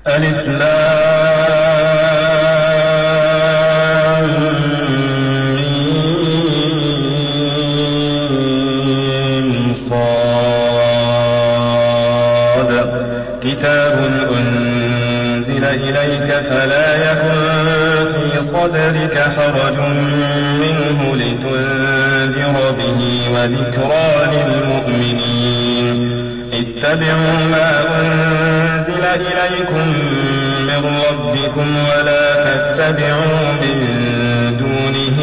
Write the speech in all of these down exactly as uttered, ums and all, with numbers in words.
ألف لام ميم صاد كتاب أنزل إليك فلا يكن في صدرك حرج منه لتنذر به وذكرى للمؤمنين اتبعوا ما أنزل إليكم من ربكم ولا تتبعوا من دونه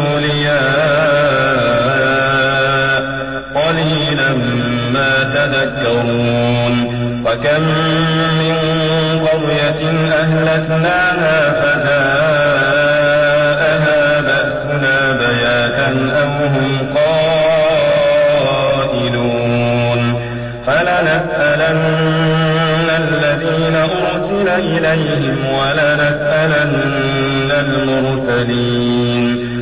أولياء قليلا ما تذكرون وكم من قرية أهلكناها فجاءها بأسنا بياتا أو هم قائلون فلنسألن الذين أرسل إليهم ولنسألن المرسلين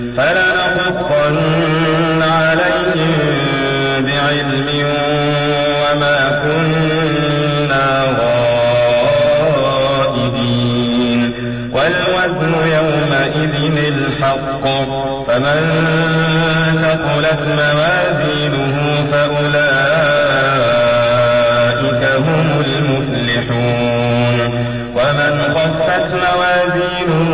فلنقصن عليهم بعلم وما كنا غائبين والوزن يومئذ الحق فمن ثقلت موازينه فأولئك هم المفلحون ومن خفت موازينه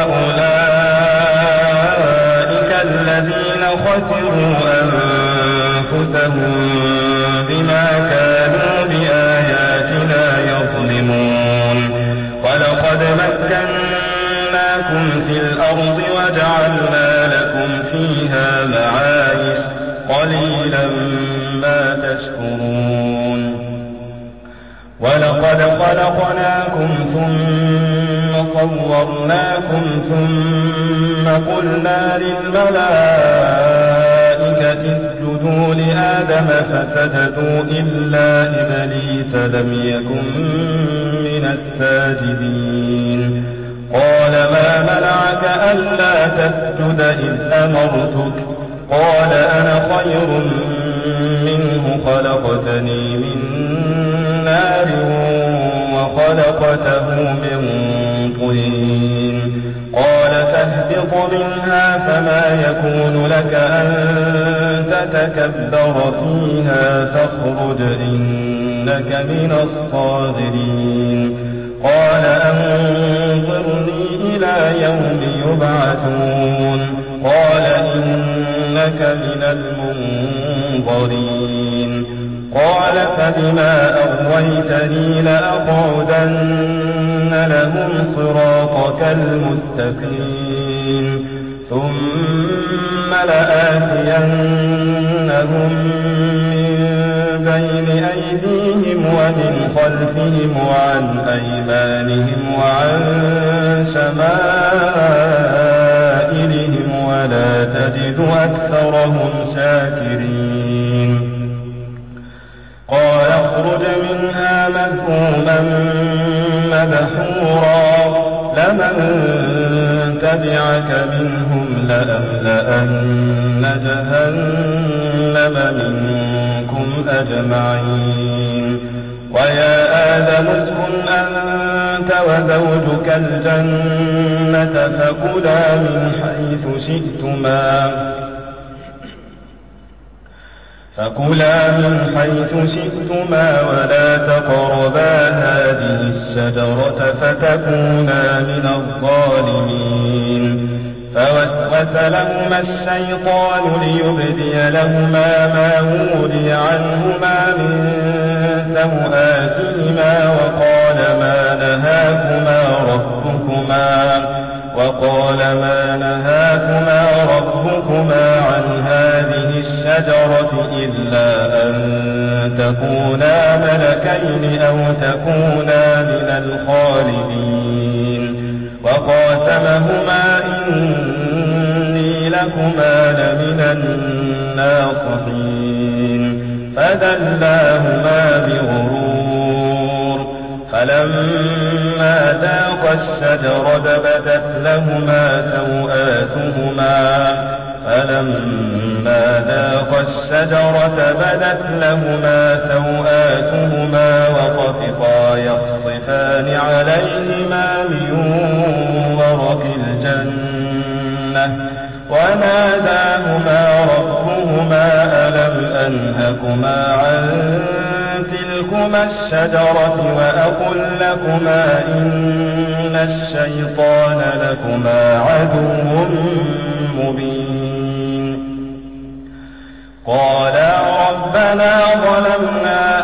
فأولئك الذين خسروا أنفسهم بما كانوا بآياتنا يظلمون ولقد مكناكم في الأرض وجعلنا لكم فيها معايش قليلا ما تشكرون ولقد خلقناكم ثم صورناكم ثم قلنا للملائكة اسجدوا لآدم فسجدوا إلا إبليس لم يكن من الساجدين قال ما منعك ألا تسجد إذ أمرتك قال أنا خير منه خلقتني من نار وخلقته من طين قال فاهبط منها فما يكون لك أن تتكبر فيها فاخرج إنك من الصاغرين قال أنظرني إلى يوم يبعثون قال إنك من المنظرين قال فبما أغويتني لأقعدن لهم صراطك المستقيم ثم لآتينهم من بين أيديهم ومن خلفهم وعن أيمانهم وعن شمائلهم ولا تجد أكثرهم شاكرين قال اخرج منها مذءوما مدحورا لمن تبعك منهم لأملأن جهنم منكم أجمعين ويا آدم اسكن أنت وزوجك الجنة فكلا من حيث شئتما فكلا من حيث شئتما ولا تقربا هذه الشجرة فتكونا من الظالمين فوسوس لهما الشيطان ليبدي لهما ما وري عنهما من سوآتهما وقال ما نهاكما ربكما وقال ما نهاكما ربكما عن هذه الشجرة إلا أن تكونا ملكين أو تكونا من الخالدين وقاسمهما إني لكما لمن الناصحين فدلاهما بغرور فلما ذاقا الشجرة بدت لهما سوآتهما فلما ذاقا الشجرة بدت لهما سوآتهما وطفقا يخصفان عليهما من ورق الجنة وناداهما ربهما ألم أنهكما عن تلكما الشجرة وأقل لكما إن الشيطان لكما عدو مبين قالا ربنا ظلمنا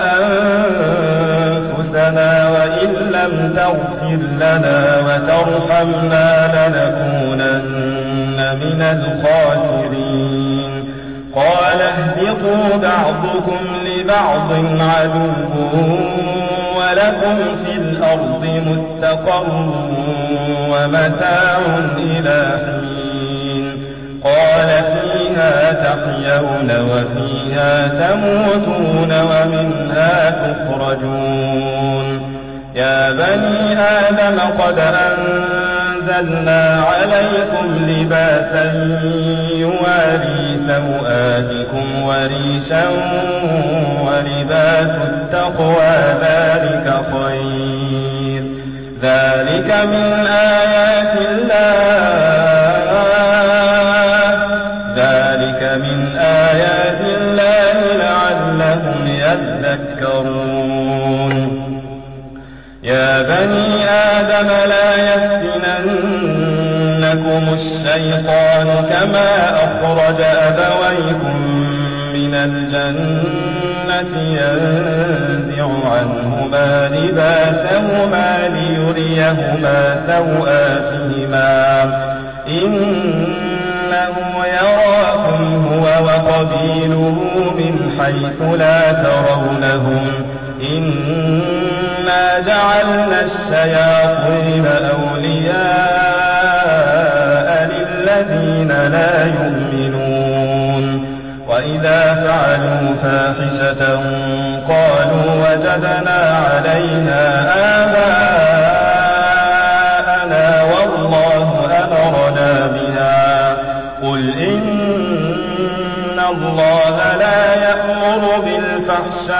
أنفسنا وإن لم تغفر لنا وترحمنا لنكونن من الخاسرين قال اهبطوا بعضكم لبعض عدو ولكم في الأرض مستقر ومتاع إلى حين قال فيها تحيون وفيها تموتون ومنها تخرجون يا بني آدم قد أنزلنا عليكم لباسا يواري سوآتكم وريشا ولباس التقوى ذلك خير ذلك من آيات الله ذلك من آيات الله لعلهم يذكرون يا بني آدم لا يفتننكم الشيطان كما أخرج أبويكم من الجنة ينزع عنهما لباسهما ليريهما سوآتهما إنه يراكم هو وقبيله من حيث لا ترونهم إنا جعلنا الشياطين أولياء للذين لا يؤمنون وإذا فعلوا فاحشة قالوا وجدنا عليها آباءنا والله أمرنا بها قل إن الله لا يأمر بالفحشاء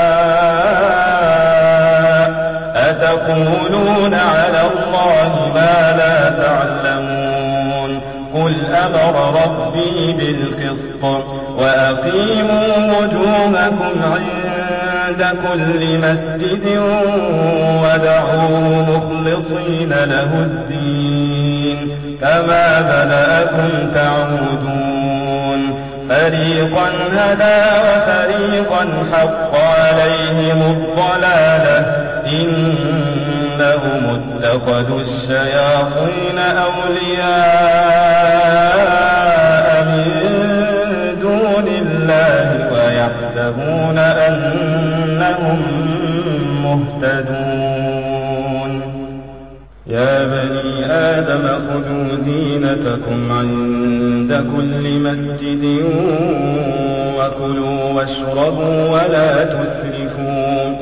أتقولون على الله ما لا تعلمون قل أمر ربي بالقسط وأقيموا وجوهكم عند كل مسجد ودعوه مخلصين له الدين كما بدأكم تعودون فريقا هدى وفريقا حق عليهم الضلالة إنهم اتخذوا الشياطين أولياء من دون الله ويحسبون أنهم مهتدون يا بني آدم خذوا زينتكم عند كل مسجد وكلوا واشربوا ولا تسرفوا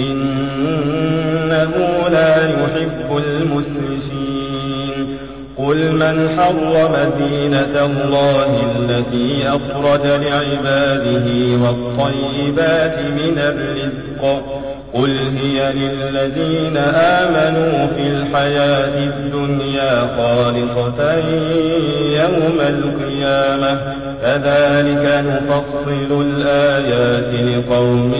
إنه لا يحب المسرفين قل من حرم زينة الله التي أخرج لعباده والطيبات من الرزق قل هي للذين آمنوا في الحياة الدنيا خالصة يوم القيامة كذلك نفصل الآيات لقوم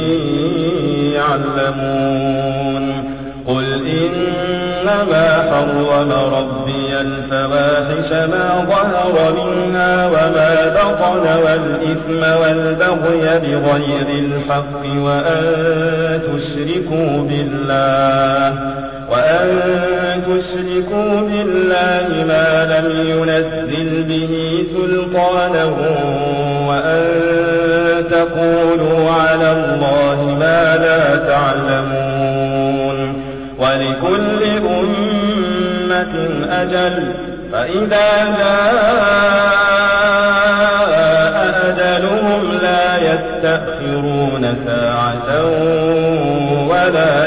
يعلمون قل إنما حرم ربي الفواحش ما ظهر منها وما بطن والإثم والبغي بغير الحق وأن تشركوا بالله وأن تشركوا بالله ما لم ينزل به سلطانا وأن تقولوا على الله ما لا تعلمون ولكل أمة أجل فإذا جاء أجلهم لا يستأخرون ساعة ولا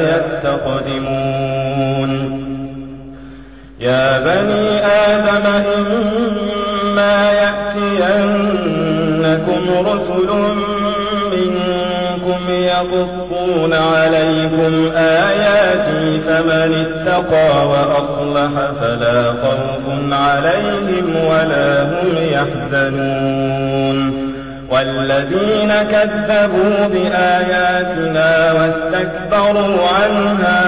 يستقدمون يا بني آدم إما يأتينكم رسل منكم يقصون عليكم آياتي فمن اتقى وأصلح فلا خوف عليهم ولا هم يحزنون والذين كذبوا بآياتنا واستكبروا عنها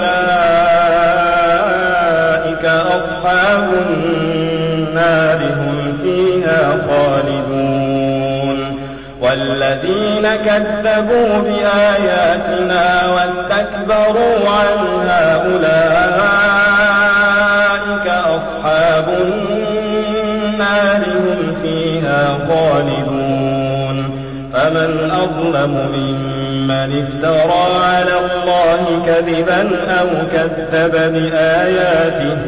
أولئك أصحاب النار هم فيها خالدون والذين كذبوا بآياتنا واستكبروا عنها أولئك أصحاب النار هم فيها خالدون فمن أظلم ممن افترى على الله كذبا أو كذب بآياته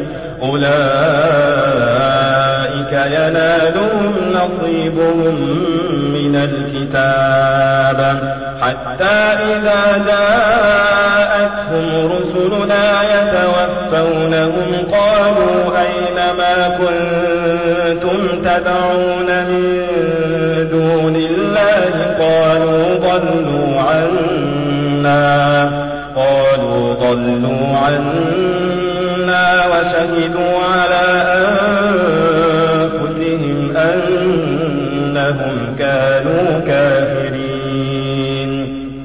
أولئك ينالهم نصيبهم من الكتاب حتى إذا جاءتهم رسلنا يتوفونهم قالوا أين ما كنتم تدعون من دون الله قالوا ضلوا عنا قالوا ضلوا عنا وشهدوا على أنفسهم أنهم كانوا كافرين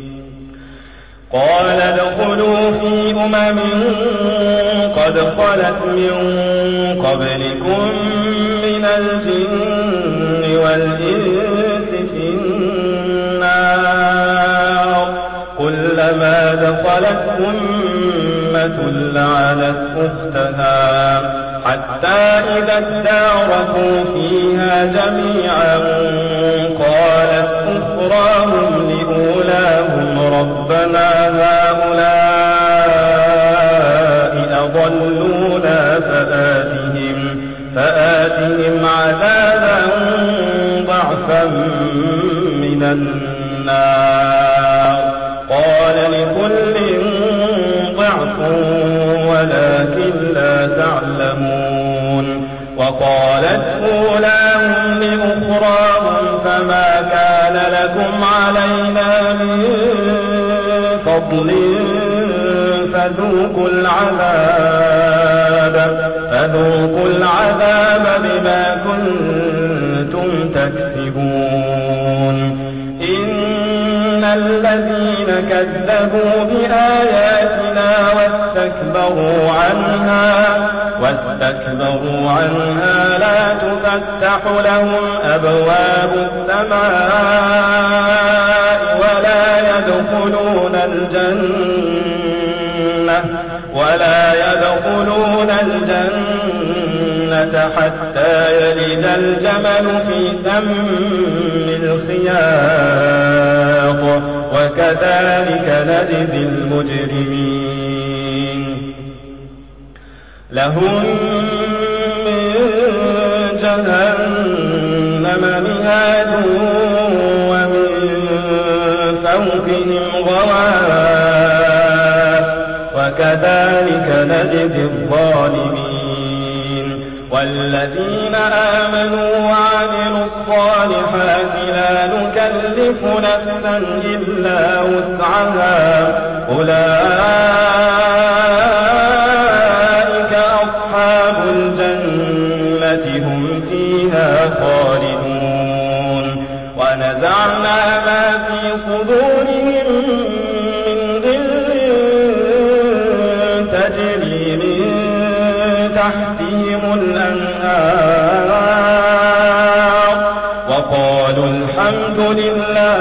قال ادخلوا في أمم قد خلت من قبلكم من الجن والإنس في النار كلما دخلت أمة لعنت أختها حتى إذا اداركوا فيها جميعا قالت أخراهم لأولاهم ربنا هؤلاء أضلونا فآتهم, فآتهم عذابا ضعفا من النار قال لكل ضعف ولكن لا تعلمون وقالت أولاهم لأخراهم فما كان لكم علينا من فضل فذوقوا العذاب فذوقوا العذاب بما كنتم تكسبون إن الذين كذبوا بآياتنا واستكبروا عنها واستكبروا عنها لا تفتح لهم أبواب السماء ولا يدخلون الجنة ولا يدخلون الجنة حتى يلج الجمل في سم الخياط وكذلك نجزي المجرمين لهم من جهنم مهاد ومن فوقهم غواش وكذلك نجزي الظالمين والذين آمنوا وعملوا الصالحات لا نكلف نفسا إلا وسعها أولئك أصحاب الجنة هم فيها خالدون ونزعنا ما في صدورهم من غل تجري من تحتهم الأنهار وقالوا الحمد لله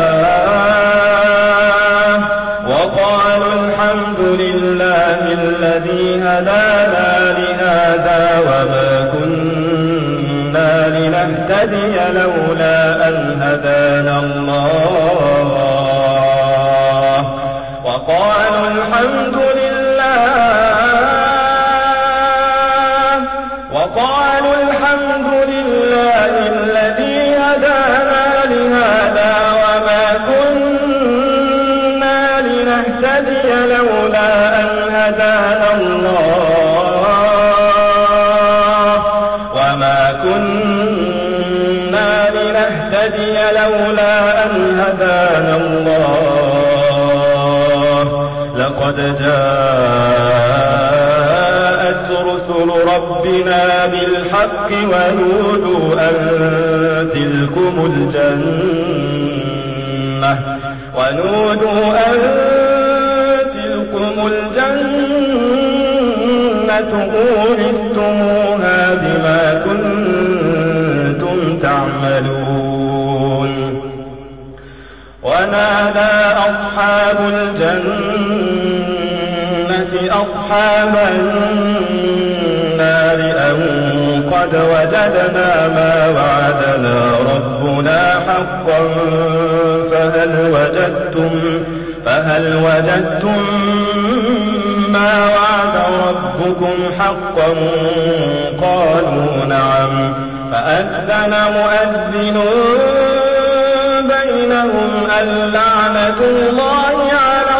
وقالوا الحمد لله الذي هدانا لهذا وما كنا لنهتدي لولا أن هدانا الله وقالوا الحمد لله وقالوا الحمد لله الذي هدانا لهذا وما كنا لنهتدي لولا أن هدانا الله وما كنا ربنا بالحق ونودوا أن تلكم الجنة ونودوا أن تلكم الجنة أورثتموها بما كنتم تعملون. ونادى أصحاب الجنة أصحاب النار أن قد وجدنا ما وعدنا ربنا حقا فهل وجدتم فهل وجدتم ما وعد ربكم حقا قالوا نعم. فأذن مؤذن بينهم اللعنة الله على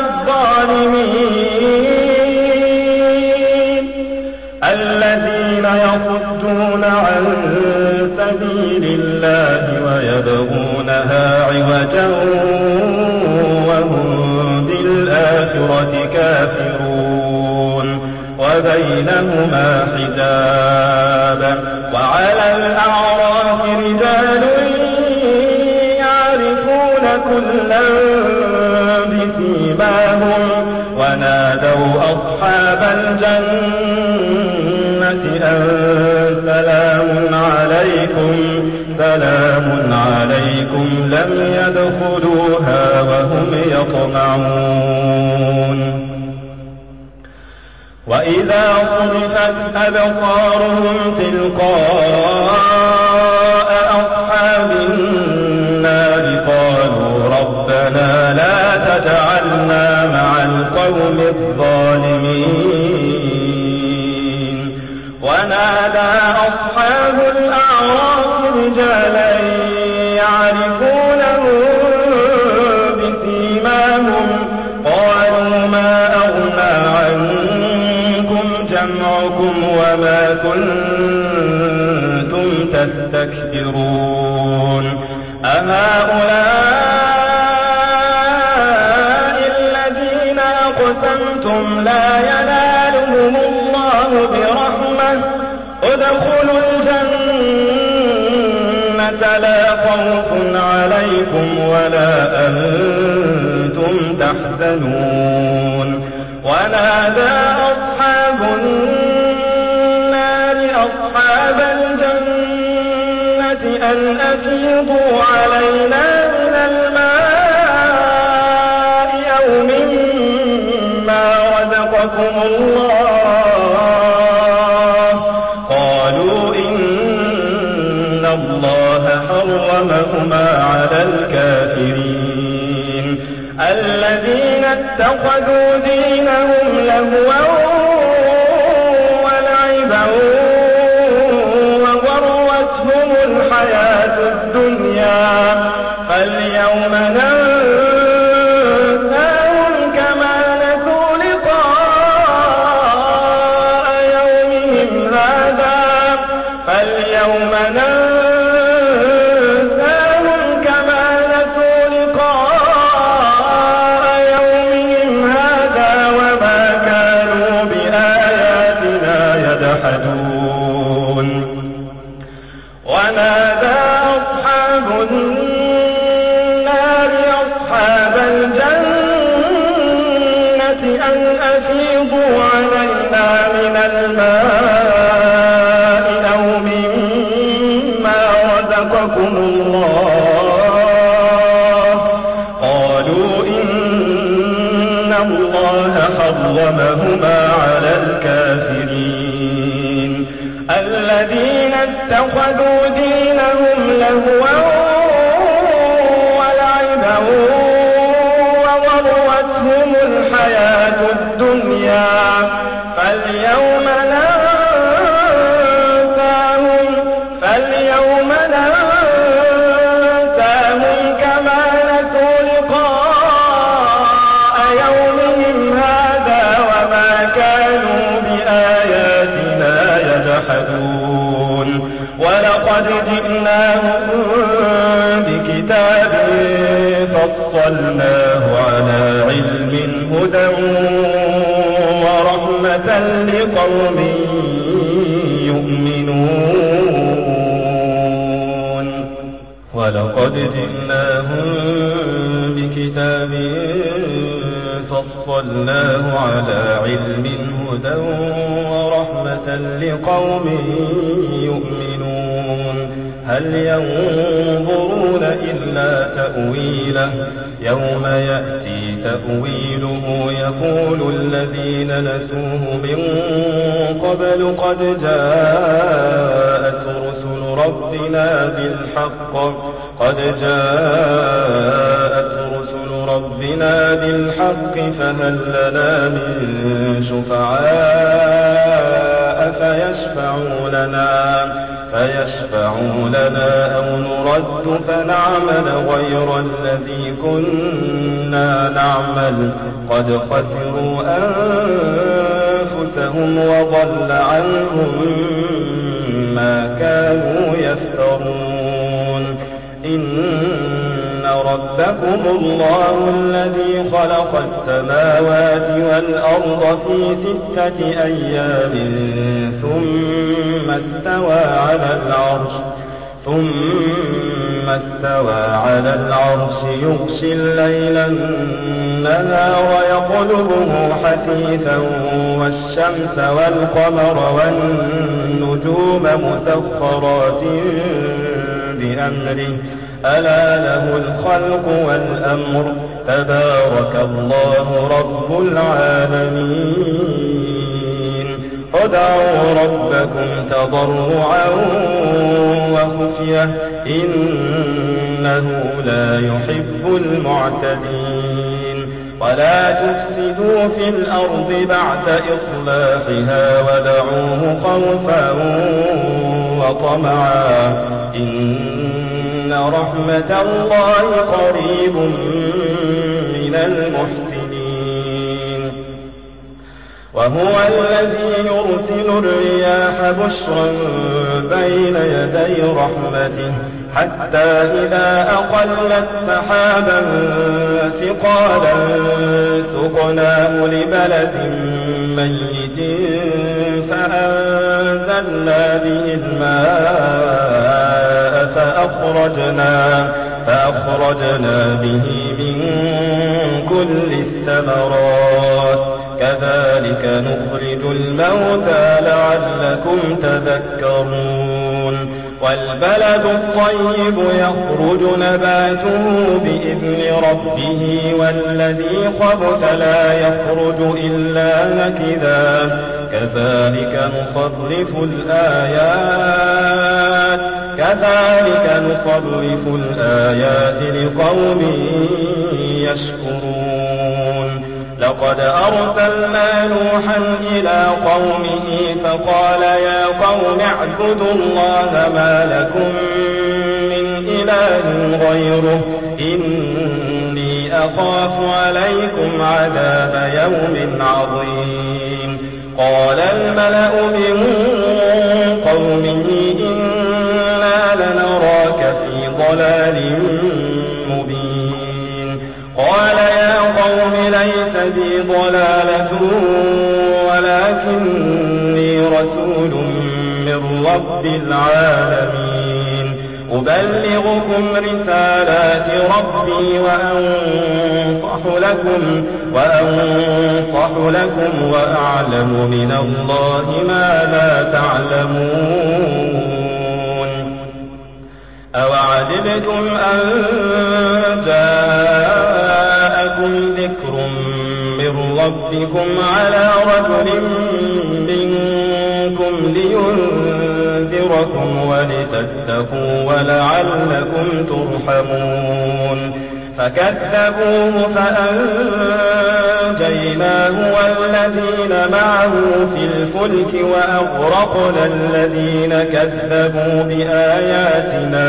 الظالمين الذين يصدون عن سبيل الله ويبغونها عوجا وهم بالآخرة كافرون وبينهما حجاب. وعلى الأعراف رجال يعرفون كلا بسيماهم ونادوا أصحاب الجنة أن سلام عليكم سلام عليكم لم يدخلوها وهم يطمعون. وإذا صرفت أبصارهم تلقاء أصحاب النار قالوا ربنا لا تجعلنا مع القوم الظالمين. ونادى أصحاب الأعراف رجالا يعرفونهم بسيماهم قالوا ما أغنى عنكم جمعكم وما كنتم تستكبرون أهؤلاء الذين أقسمتم لا ينالهم الله برحمة ادخلوا الجنة لا خوف عليكم ولا أنتم تحزنون. ونادى أصحاب النار أصحاب الجنة أن أفيضوا علينا من الماء أو مما رزقكم الله قالوا إن الله حرمهما على الكافرين الذين اتخذوا دينهم لهوا ولعبا وغرتهم الحياة الدنيا فاليوم ننساهم كما نسوا لقاء يومهم هذا فاليوم ننساهم كما نسوا لقاء يومهم هذا وما كانوا بآياتنا يجحدون. ونادى أصحاب النار أصحاب الجنة أن أفيضوا علينا من الماء أو مما رزقكم الله قالوا إن الله حرمهما على الكافرين الذين اتخذوا دينهم لهوا ولعبا وغرتهم الحياة الدنيا فاليوم ننساهم فاليوم ننساهم كما نسوا لقاء يومهم هذا وما كانوا بآياتنا يجحدون. ولقد جئناهم بكتاب فصلناه على علم هدى ورحمة لقوم يؤمنون ولقد جئناهم بكتاب فصلناه على علم هدى ورحمة لقوم يؤمنون هل ينظرون إلا تأويله يوم يأتي تأويله يقول الذين نسوه من قبل قد جاءت رسل ربنا بالحق قد جاءت رسل ربنا بالحق فهل لنا من شفعاء فيشفعوا لنا فيشفعوا لنا أو نرد فنعمل غير الذي كنا نعمل قد خسروا أنفسهم وضل عنهم ما كانوا يفترون إن ربكم الله الذي خلق السماوات والأرض في ستة أيام ثم استوى على العرش ثم استوى على العرش يغشي الليل النهار يطلبه حثيثا والشمس والقمر والنجوم مسخرات بأمره ألا له الخلق والأمر تبارك الله رب العالمين ادعوا ربكم تضرعا وخفية إنه لا يحب المعتدين ولا تفسدوا في الأرض بعد إصلاحها ودعوه خوفا وطمعا إن رحمة الله قريب من المحسنين وهو الذي يرسل الرياح بشرا بين يدي رحمته حتى إذا أقلت سحابا ثقالا سقناه لبلد ميت فأنزلنا به الماء فأخرجنا, فأخرجنا به من كل الثمرات كذلك نخرج الموتى لعلكم تذكرون والبلد الطيب يخرج نباته بإذن ربه والذي خبث لا يخرج إلا نكدا كذلك نصرف الآيات كذلك نصرف الآيات لقوم يشكرون لقد أرسلنا نوحا إلى قومه فقال يا قوم اعبدوا الله ما لكم من إله غيره إني أخاف عليكم عذاب يوم عظيم قال الملأ من قومه إنا لنراك في ضلال مبين قال يا قوم ليس بي ضلالة ولكني رسول من رب العالمين أبلغكم رسالات ربي وأنصح لكم وأنصح لكم وأعلم من الله ما لا تعلمون أوعجبتم أن جاءكم ذكر من ربكم على رجل منكم لينذركم ولتتقوا ولعلكم ترحمون فكذبوه فأنجيناه والذين معه في الفلك وأغرقنا الذين كذبوا بآياتنا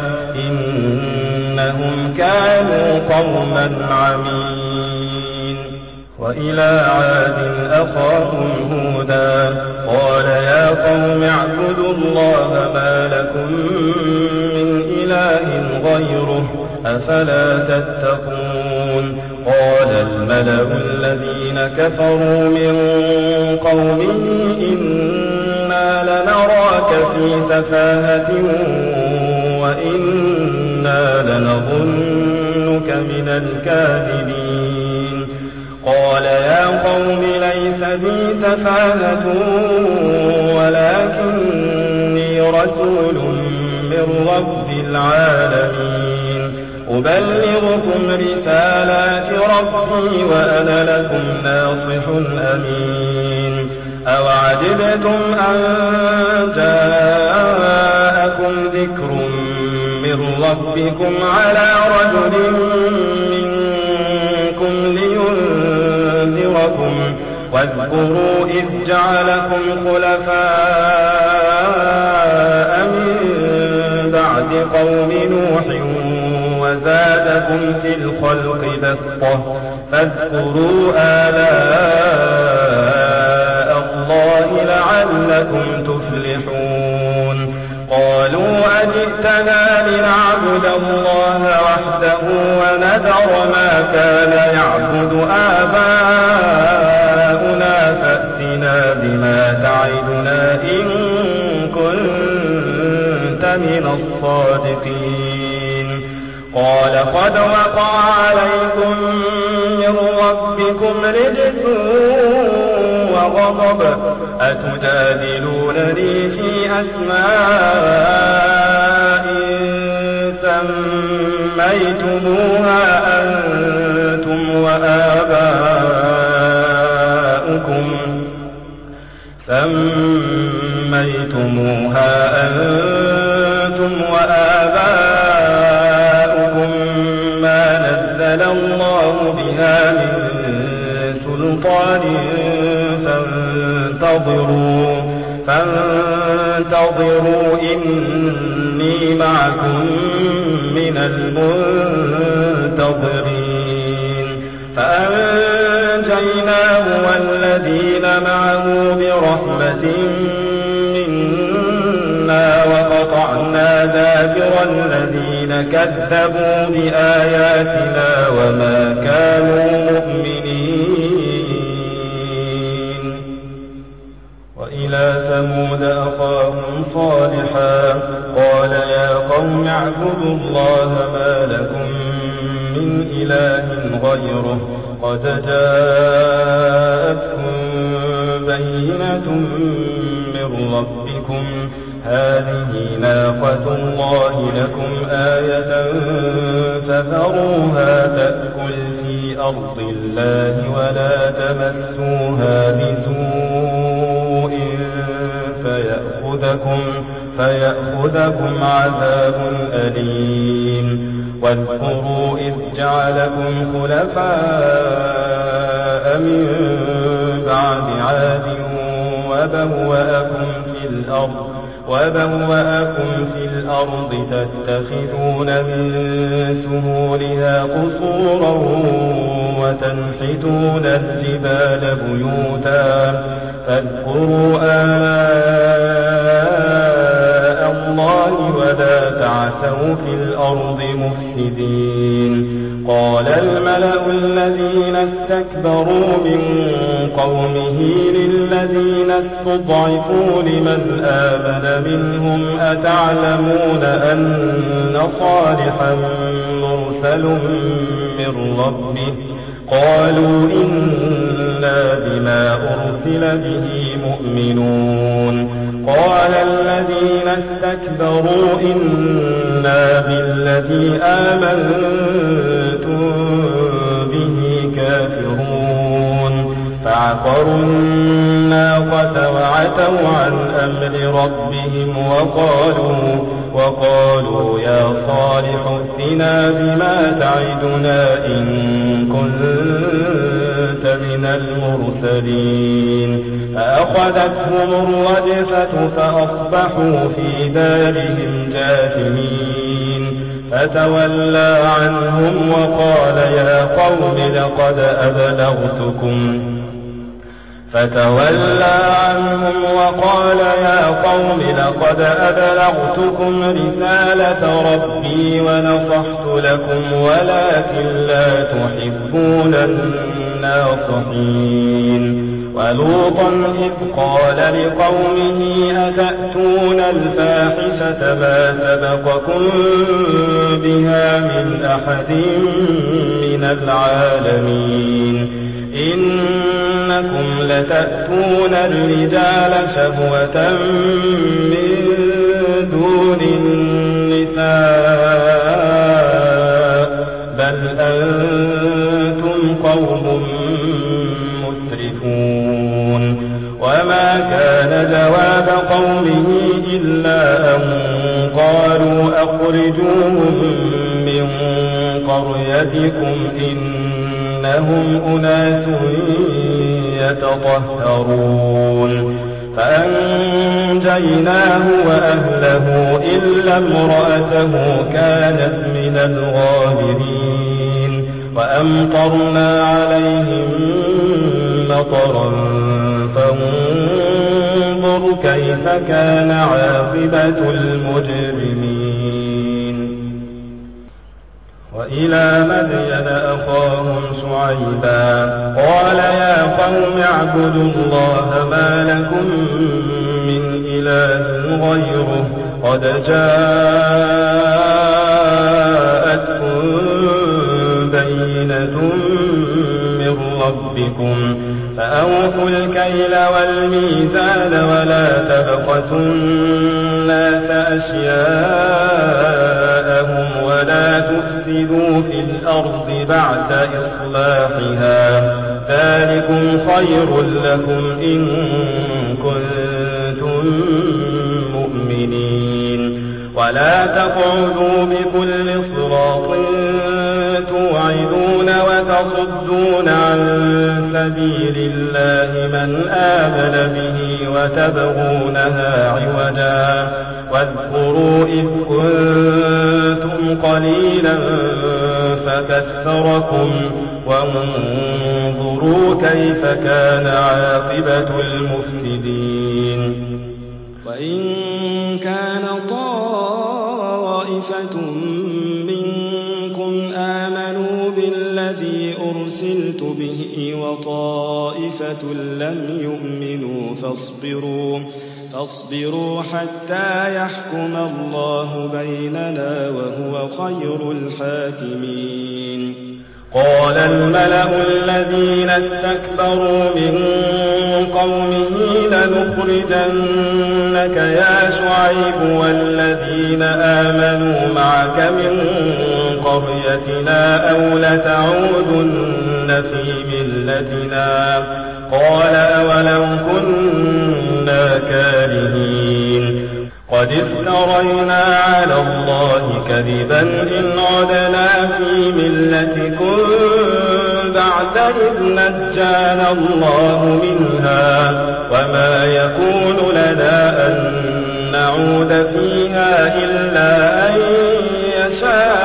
إنهم كانوا قوما عمين وإلى عاد أخاهم هودا قال يا قوم اعبدوا الله ما لكم من إله غيره أفلا تتقون قال الملأ الذين كفروا من قومه إنا إنا لنراك في سفاهة وإنا لنظنك من الكاذبين. قال يا قوم ليس بي سفاهة ولكني رسول من رب العالمين أبلغكم رسالات ربي وأنا لكم ناصح أمين. أوعجبتم أن جاءكم ذكر من ربكم على رجل منكم لينذركم واذكروا إذ جعلكم خلفاء من بعد قوم نوح وزادكم في الخلق بسطة فاذكروا آلاء الله لعلكم تفلحون. قالوا أجئتنا لنعبد الله وحده ونذر ما كان يعبد آباؤنا فأتنا بما تعدنا إن كنت من الصادقين. قال قد وقع عليكم من ربكم رجس وغضب أتجادلونني في أسماء سميتموها أنتم وآباؤكم سميتموها أنتم وآباؤكم ما نزل الله بها من سلطان فانتظروا فانتظروا إني معكم من المنتظرين. فأنجيناه والذين معه برحمة منا وقطعنا دابر الذين كذبوا بآياتنا وما كانوا مؤمنين. وإلى ثمود أخاهم صالحا قال يا قوم اعبدوا الله ما لكم من إله غيره قد جاءتكم بينة من ربكم هذه ناقة الله لكم آية فذروها تأكل في أرض الله ولا تمسوها بسوء فيأخذكم, فيأخذكم عذاب أليم. واذكروا إذ جعلكم خلفاء من بعد عاد وبوأكم في الأرض وبوأكم في الأرض تتخذون من سهولها قصورا وتنحتون الجبال بيوتا فاذكروا آلاء الله ولا تعثوا في الأرض مفسدين. قال الملأ الذين استكبروا من قومه للذين استضعفوا لمن آمن منهم أتعلمون أن صالحا مرسل من ربه قالوا إنا بما أرسل به مؤمنون. قال الذين استكبروا إنا بالذي آمنتم به كافرون. فعقروا الناقة وعتوا عن أمر ربهم وقالوا, وقالوا يا صالح ائتنا بما تعدنا إن كنت من المرسلين. فأخذتهم الرجفة فأصبحوا في دارهم جاثمين. فتولى عنهم وقال يا قوم لقد أبلغتكم فتولى عنهم وقال يا قوم لقد أبلغتكم رسالة ربي ونصحت لكم ولكن لا تحبون الناصحين. ولوطا إذ قال لقومه أتأتون الفاحشة ما سبقكم بها من أحد من العالمين إنكم لتأتون الرجال شهوة من دون النساء بل أنتم قوم مسرفون. وما كان جواب قومه إلا أن قالوا أخرجوهم من قريتكم إنهم أناس يتطهرون. فأنجيناه وأهله إلا امرأته كانت من الغابرين. وأمطرنا عليهم مطرا فانظر كيف كان عاقبة المجرمين. وإلى مدين أخاهم شعيبا قال يا قوم اعبدوا الله ما لكم من إله غيره قد جاءتكم بينة من ربكم فأوفوا الكيل والميزان ولا تبخسوا الناس أشياءهم ولا تفسدوا في الأرض بعد إصلاحها ذلكم خير لكم إن كنتم مؤمنين. ولا تقعدوا بكل صراط توعدون وتصدون عن سبيل الله من آمن به وتبغونها عوجا واذكروا إذ كنتم قليلا فكثركم وانظروا كيف كان عاقبة المفسدين. وإن كان طائفة منكم آمنوا بالذي أرسلت به وطائفة لم يؤمنوا فاصبروا فاصبروا حتى يحكم الله بيننا وهو خير الحاكمين. قال الملأ الذين استكبروا من قومه لنخرجنك يا شعيب والذين آمنوا معك من قريتنا أو لتعودن في ملتنا قال أولو كنا كارهين قد افترينا على الله كذبا إن عدنا في ملتكم بعد إذ نجانا الله منها وما يكون لنا أن نعود فيها إلا أن يشاء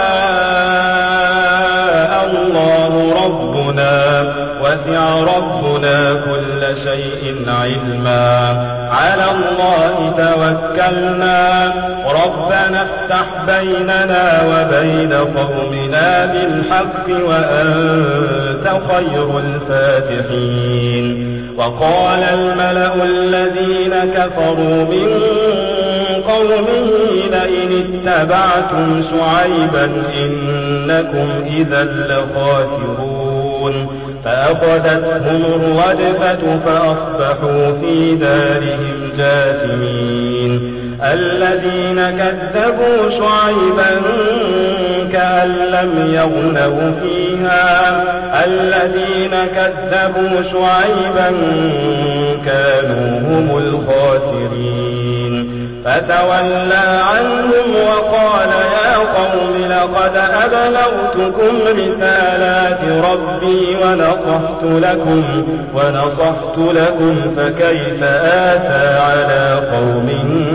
الله ربنا وسع ربنا كل شيء علما على الله توكلنا ربنا افتح بيننا وبين قومنا بالحق وأنت خير الفاتحين. وقال الملأ الذين كفروا من قومه لئن اتبعتم شعيبا إنكم إذا لخاسرون فأخذتهم الرجفة فأصبحوا في دارهم جاثمين. الذين كذبوا شعيبا كأن لم يغنوا فيها الذين كذبوا شعيبا كانوا هم الخاسرين. فتولى عنهم وقال يا قوم لقد أبلغتكم رسالات ربي ونصحت لكم ونصحت لكم فكيف آسى على قوم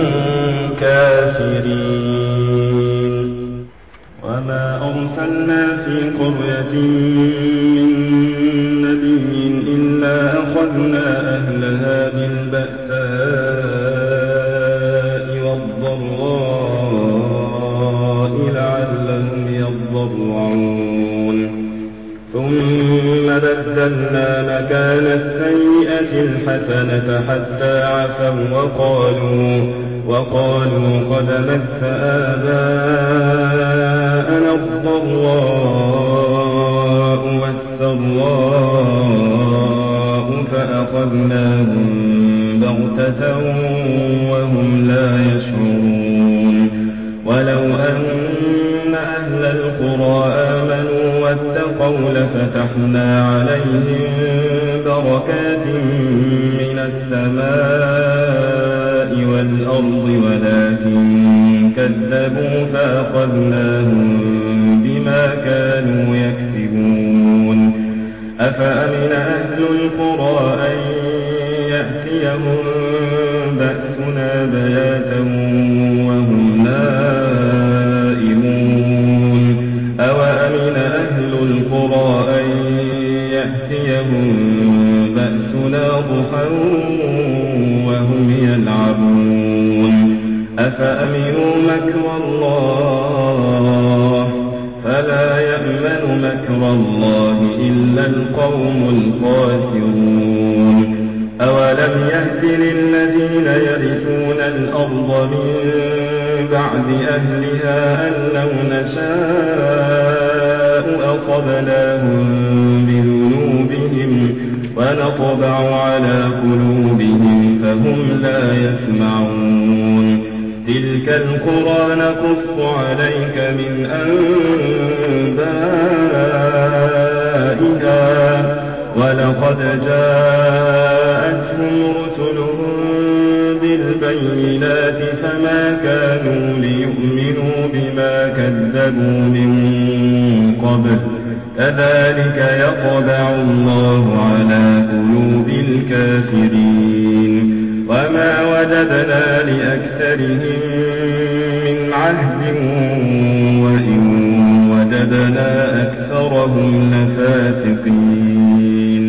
كافرين. وما أرسلنا في قرية من نبي إلا أخذنا أهلها بالبأساء لعلهم يضرعون ثم بدلنا مكان السيئة الحسنة حتى عفوا وقالوا, وقالوا قد مس آباءنا الضراء والسراء فأخذناهم بغتة وهم لا يشعرون ولو أن أهل القرى آمنوا واتقوا لفتحنا عليهم بركات من السماء والأرض ولكن كذبوا فأخذناهم بما كانوا يكسبون أفأمن أهل القرى أن يأتيهم بأسنا بياتا وهم نائمون أوأمن أهل القرى أن يأتيهم بأسنا ضحى وهم يلعبون أفأمنوا مكر الله فلا يأمن مكر الله إلا القوم الخاسرون أولم يهد للذين يرثون الأرض من بعد أهلها أن لو نشاء أصبناهم بذنوبهم ونطبع على قلوبهم فهم لا يسمعون تلك القرى نقص عليك من أنبائها ولقد جاءتهم رسلهم بالبينات فما كانوا ليؤمنوا بما كذبوا من قبل كذلك يطبع الله على قلوب الكافرين وما وجدنا لأكثرهم من عهد وإن وجدنا أكثرهم لفاسقين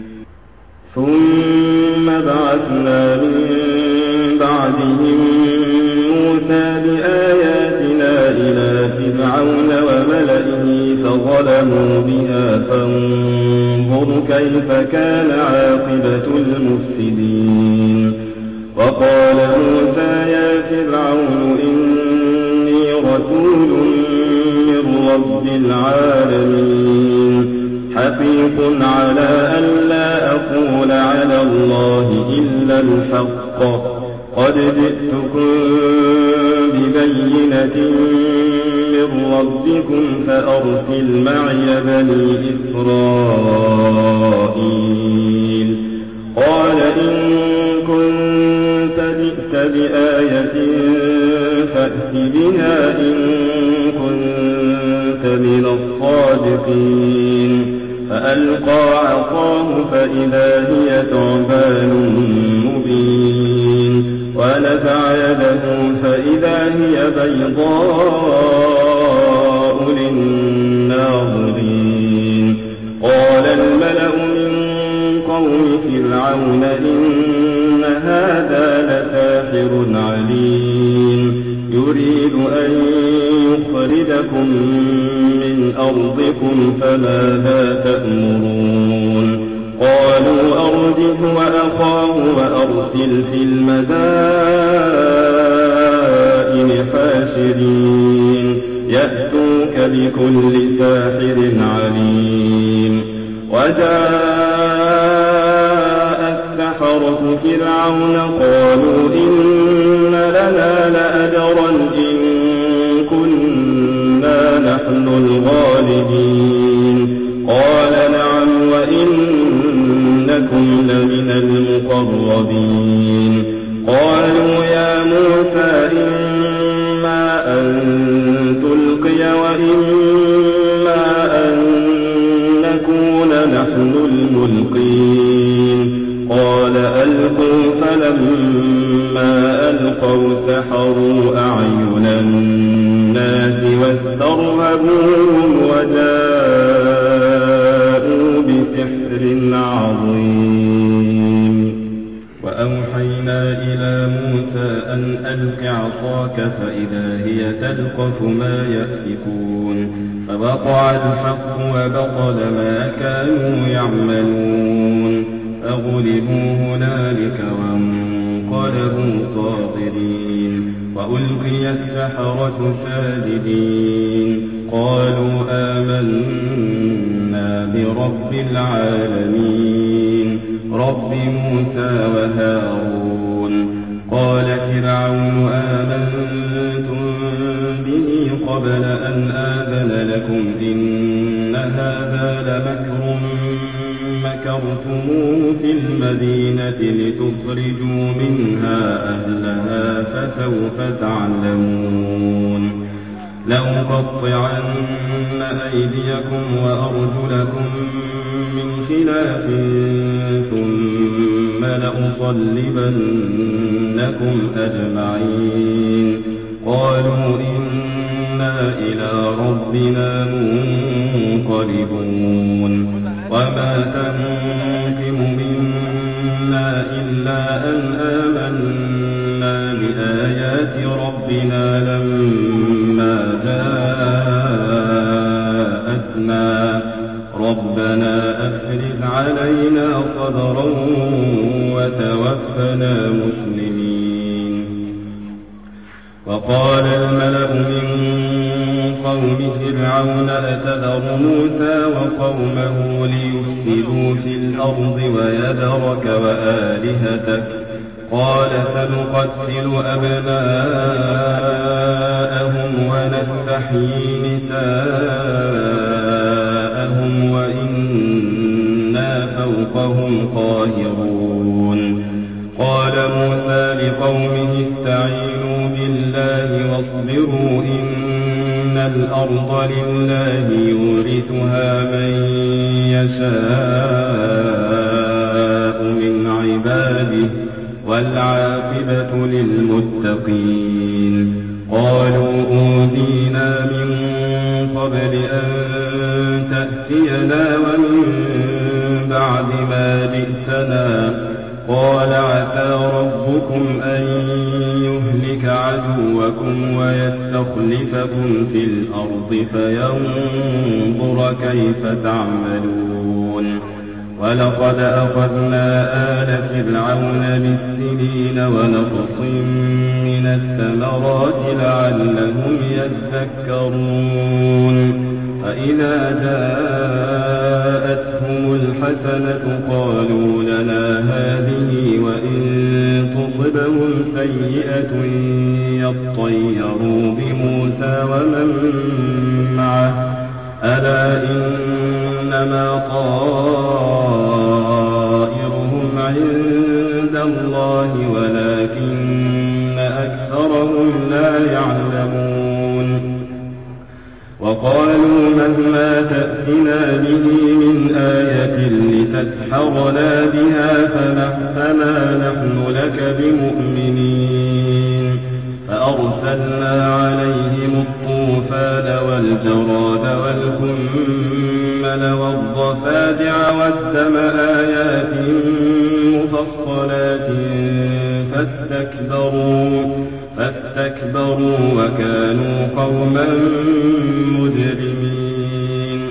ثم بعثنا من بعدهم موسى بآياتنا إلى فرعون وملئه فظلموا بها فانظر كيف كان عاقبة المفسدين وقال موسى يا فرعون إني رسول من رب العالمين حقيق على أن لا أقول على الله إلا الحق قد جئتكم ببينة من ربكم فأرسل معي بني إسرائيل قال إن كنت جئت بآية فأت بها إن كنت من الصادقين فألقى عصاه فإذا هي ثعبان مبين ونزع يده فإذا هي بيضاء للناظرين قال الملأ من قوم فرعون إن هذا لساحر عليم يريد أن يخرجكم من أرضكم فماذا تأمرون قالوا أرجه وأخاه وأرسل في المدائن حاشرين يأتوك بكل ساحر عليم وجاء السحرة فرعون قالوا إن لنا لأجرا إن كنا نحن الغالبين قال نعم وإنكم لمن المقربين قالوا يا موسى إما أن تلقي وإما أن نكون نحن الملقين قال ألقوا فلما ألقوا سحروا أعين الناس واسترهبوهم وجاءوا بسحر عظيم وأوحينا إلى موسى أن ألق عصاك فإذا هي تلقف ما يأفكون فوقع الحق وبطل ما كانوا يعملون فغلبوا هنالك وانقلبوا صاغرين وألقي السحرة ساجدين قالوا آمنا برب العالمين رب موسى وهارون قال فرعون آمنتم به قبل أن آذن لكم إن هذا لمكر مكرتموه في المدينة لتخرجوا منها أهلها فسوف تعلمون لأقطعن أيديكم وأرجلكم من خلاف ثم لأصلبنكم أجمعين قالوا إنا إلى ربنا منقلبون وما تنقم منا إلا أن آمنا بآيات ربنا لما جاءتنا ربنا أفرغ علينا صبرا وتوفنا مسلمين وقال الملأ من قوم فرعون أتذر موسى وقومه ليفسدوا في الأرض ويذرك وآلهتك قال سنقتل أبناءهم ونستحيي نساءهم وإنا فوقهم قاهرون قال موسى لقومه استعينوا بالله واصبروا إن الأرض لله يورثها من يشاء من عباده والعاقبة للمتقين قالوا أوذينا من قبل أن تأتينا ومن بعد ما جئتنا قال عسى ربكم أن يهلك عدوكم ويستخلفكم في الأرض فينظر كيف تعملون ولقد أخذنا آل فرعون بالسنين ونقص من الثمرات لعلهم يذكرون فإذا جاءتهم الحسنة قالوا لنا هذه وإن تصبهم سيئة يطيروا بموسى ومن معه ألا إنما طائرهم عند الله ولكن أكثرهم لا يعلمون وقالوا مهما تأتنا به من آية لتسحرنا بها فما نحن لك بمؤمنين فأرسلنا عليهم الطوفان والجراد والكمل والضفادع والدم آيات مفصلات فاستكبروا فاستكبروا وكانوا قوما مجرمين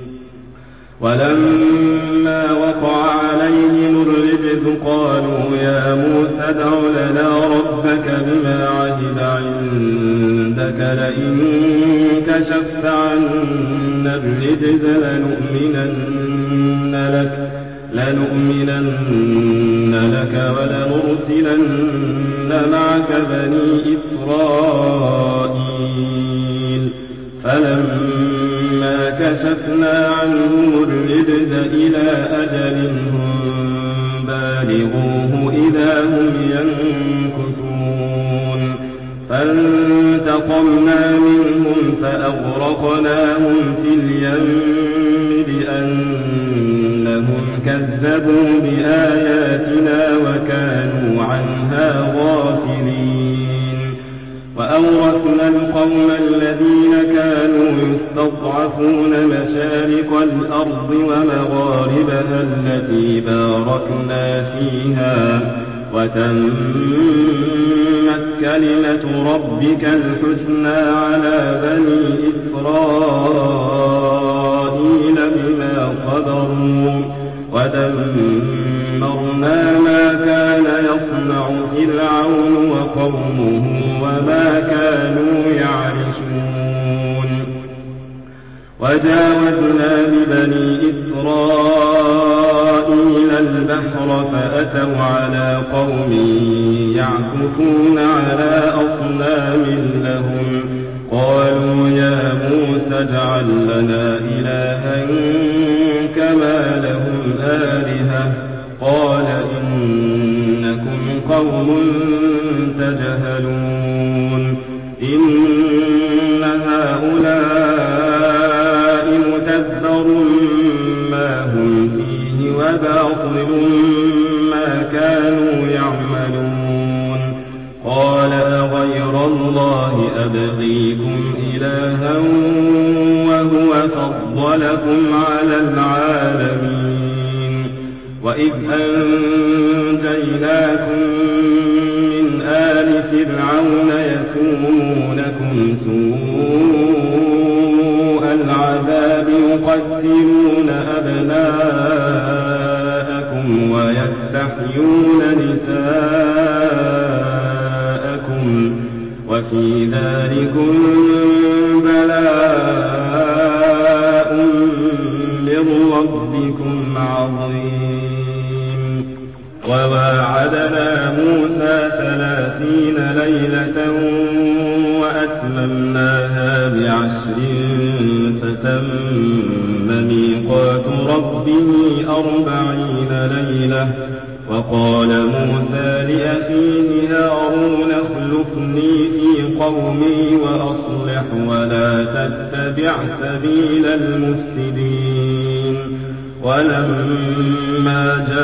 ولما وقع عليهم الرجز قالوا يا موسى ادع لنا ربك بما عهد عندك لئن كشفت عنا الرجز لنؤمنن لك لنؤمنن لك ولنرسلن معك بني إسرائيل فلما كشفنا عنهم الرجز إلى أجل هم بالغوه إذا هم ينكثون فانتقمنا منهم فأغرقناهم في اليم بأنهم كذبوا بآياتنا وكانوا عنها غافلين وأورثنا القوم الذين كانوا يستضعفون مشارق الأرض ومغاربها التي باركنا فيها وتمت كلمة ربك الحسنى على بني إسرائيل بما صبروا ودمرنا وأبصرنا ما كان يصنع فرعون وقومه وما كانوا يعرشون وجاوزنا ببني إسرائيل البحر فأتوا على قوم يعكفون على أصنام لهم قالوا يا موسى اجعل لنا إلها كما لهم آلهة قال إنكم قوم تجهلون إن هؤلاء متبر ما هم فيه وباطل ما كانوا يعملون قال غير الله أبغيكم إلها وهو فضلكم على العالمين وإذ أنجيناكم من آل فرعون يسومونكم سوء العذاب يقتلون أبناءكم ويستحيون نساءكم وفي ذلكم بلاء من ربكم عظيم وواعدنا موسى ثلاثين ليلة وأتممناها بعشر فتم ميقات ربه أربعين ليلة وقال موسى لأخيه هارون اخلفني في قومي وأصلح ولا تتبع سبيل المفسدين ولما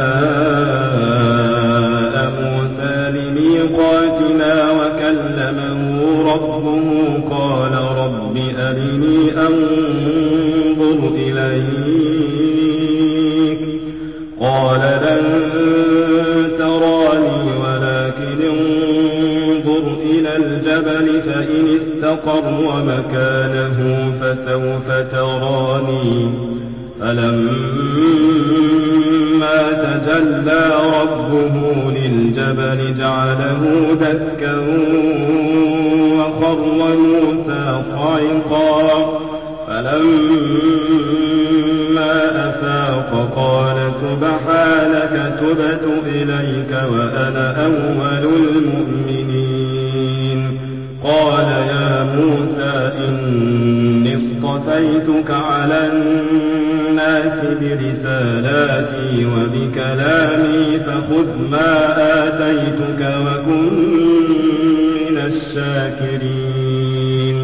جاء موسى لميقاتنا وكلمه ربه قال رب أرني أنظر إليك قال لن تراني ولكن انظر إلى الجبل فإن استقر مكانه فسوف تراني فلما تجلى ربه للجبل جعله دكا وخر موسى صعقا فلما أفاق قال سبحانك تبت إليك وأنا أول المؤمنين قال يا موسى إني اصطفيتك على الناس برسالاتي وبكلامي فخذ ما آتيتك وكن من الشاكرين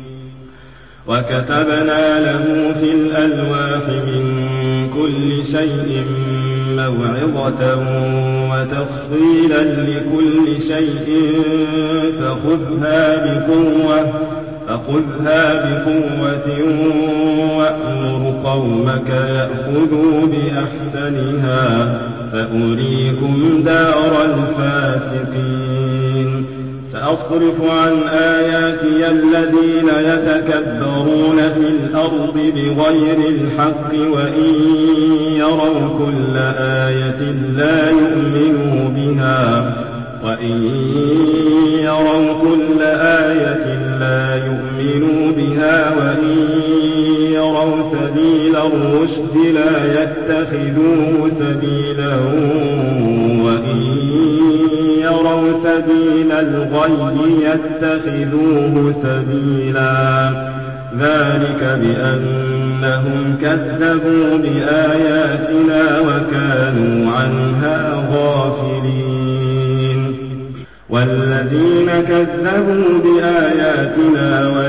وكتبنا له في الألواح من كل شيء موعظة وتفصيلا لكل شيء فخذها بقوة فخذها بقوة وأمر قومك يأخذوا بأحسنها فأريكم دار الفاسقين سأصرف عن آياتي الذين يتكبرون في الأرض بغير الحق وإن يروا كل آية لا يؤمنوا بها وإن يروا كل آية لا يؤمنوا بها وإن يروا سبيل الرشد لا يتخذوه سبيلا وإن يروا سبيل الغي يتخذوه سبيلا ذلك بأنهم كذبوا بآياتنا وكانوا عنها غافلين والذين كذبوا بآياتنا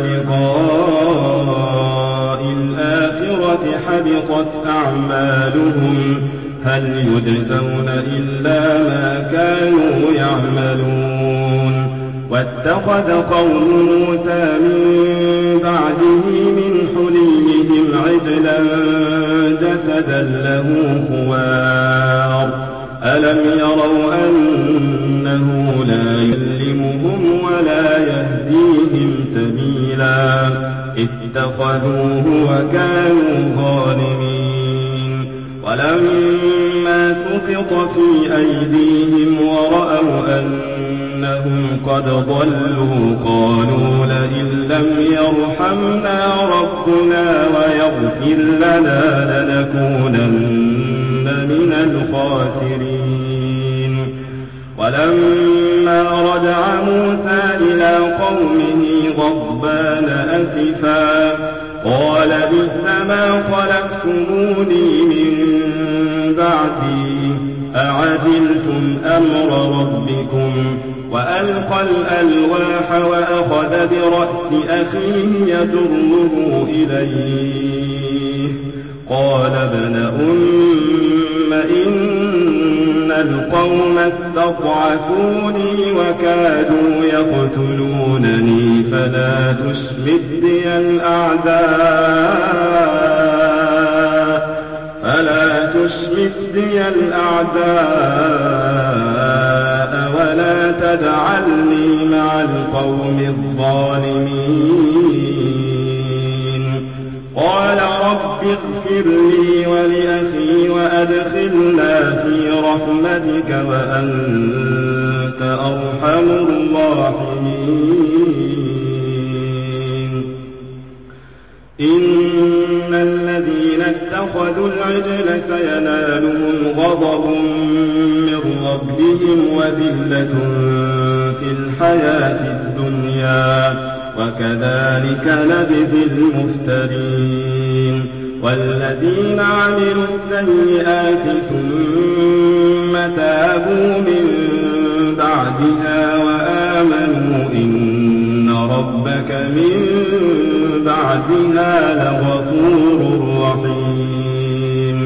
ولقاء الآخرة حبطت أعمالهم هل يجزون إلا ما كانوا يعملون واتخذ قوم موسى من بعده من حليهم عجلا جسدا له خوار ألم يروا أنه لا يكلمهم ولا يهديهم سبيلا اتخذوه وكانوا ظالمين ولما سقط في أيديهم ورأوا أنهم قد ضلوا قالوا لئن لم يرحمنا ربنا ويغفر لنا لنكونن من الخاسرين. ولما رجع موسى إلى قومه غضبان أسفا قال بئس ما خلفتموني من بعدي أعجلتم أمر ربكم وألقى الألواح وأخذ برأس أخيه يجره إليه قال ابن أم إن القوم استضعفوني وكادوا يقتلونني فلا تشمت بي الأعداء فلا تشمت بي الأعداء ولا تجعلني مع القوم الظالمين. قال رب اغفر لي ولأخي وأدخلنا في رحمتك وأنت أرحم الراحمين. إن الذين اتخذوا العجل سينالهم غضب من ربهم وذلة في الحياة الدنيا وكذلك نجزي المفترين. والذين عملوا السيئات ثم تابوا من بعدها وآمنوا إن ربك من بعدها لغفور رحيم.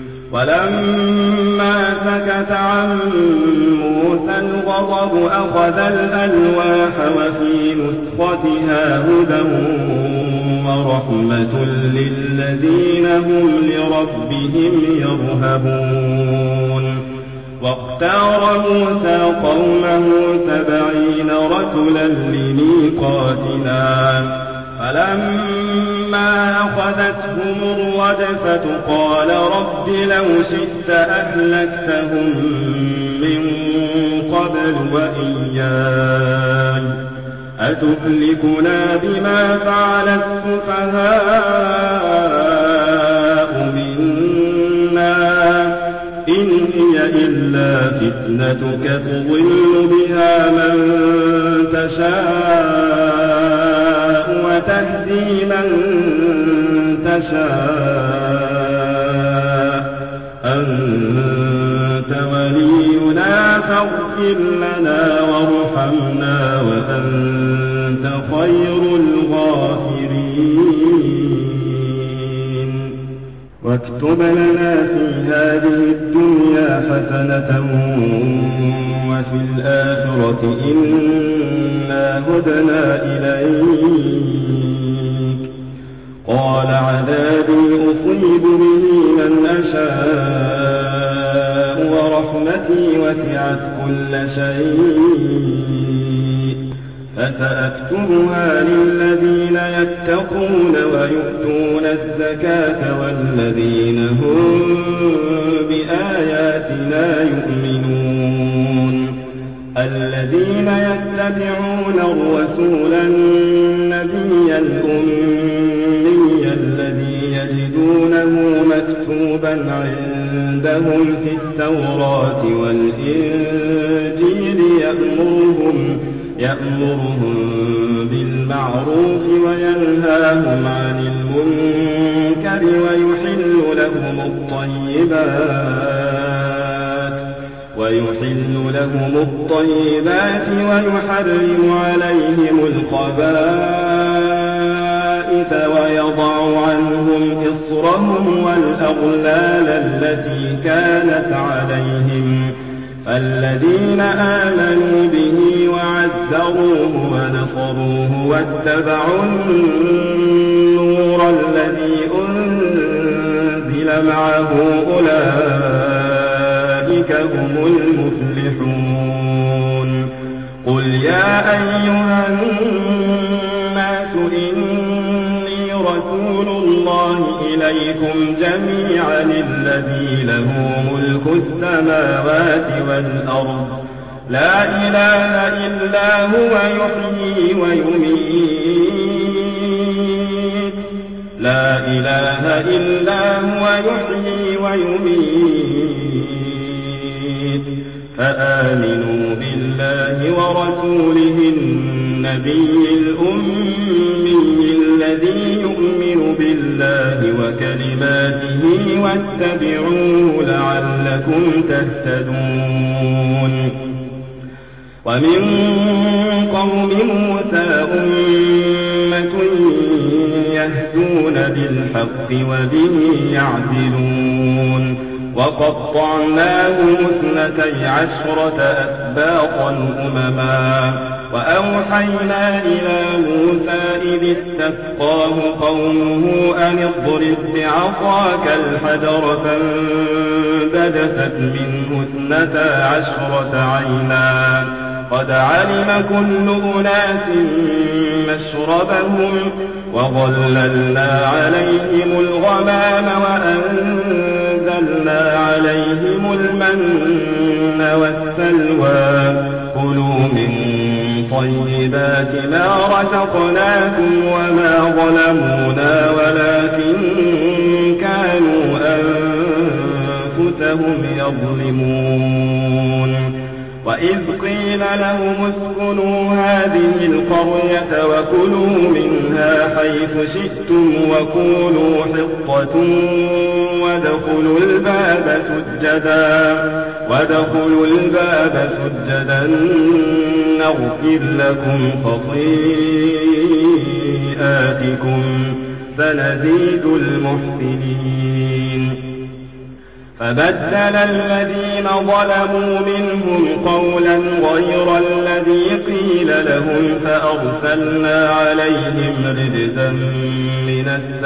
ولما سكت عن موسى الغضب أخذ الألواح وفي نسختها هدى ورحمة للذين هم لربهم يرهبون. واختار موسى قومه سبعين رجلا لميقاتنا فلما أخذتهم الرجفة قال رب لو شئت أهلكتهم من قبل وإياي أتهلكنا بما فعل السفهاء منا إن هي إلا فتنتك تضل بها من تشاء وتهدي من تشاء أنت ولينا فاغفر لنا وارحمنا وأنت خير الغافرين. واكتب لنا في هذه الدنيا حسنة وفي الآخرة إنا هدنا إليك قال عذابي أصيب به من أشاء ورحمتي وسعت كل شيء فسأكتبها للذين يتقون ويؤتون الزكاة والذين هم بآياتنا يؤمنون. الذين يتبعون الرسول النبي الأمي الذي يجدونه مكتوبا عندهم في التوراة والإنجيل يأمرهم يأمرهم بالمعروف وينهاهم عن المنكر ويحل لهم الطيبات ويحل لهم الطيبات ويحرم عليهم الخبائث ويضع عنهم إصرهم والأغلال التي كانت عليهم. فالذين آمنوا به وعزروه ونصروه واتبعوا النور الذي أنزل معه أولئك هم المفلحون. قل يا أيها الناس إني رسول رسول الله إليكم جميعا الذي له ملك السماوات والأرض لا إله إلا هو يحيي ويميت لا إله إلا هو يحيي ويميت فآمنوا بالله ورسوله النبي الأمي الذي يؤمن بالله وكلماته واتبعوه لعلكم تهتدون ومن قوم موسى أمة يهدون بالحق وبه يعدلون وقطعناهم اثنتي عشرة أسباطا أمما وأوحينا إلى موسى إذ استسقاه قومه أن اضرب بعصاك الحجر فانبجست منه اثنتا عشرة عينا قد علم كل أناس مشربهم وظللنا عليهم الغمام وأنزلنا عليهم المن والسلوى كلوا من طيبات ما رزقناكم وما ظلمونا ولكن كانوا أنفسهم يظلمون وإذ قيل لهم اسكنوا هذه القرية وكلوا منها حيث شئتم وقولوا حطة وادخلوا الباب سجدا وادخلوا الباب سجدا نغفر لكم خطيئاتكم سنزيد المحسنين فبدل الذين ظلموا منهم قولا غير الذي قيل لهم فأرسلنا عليهم رجزا من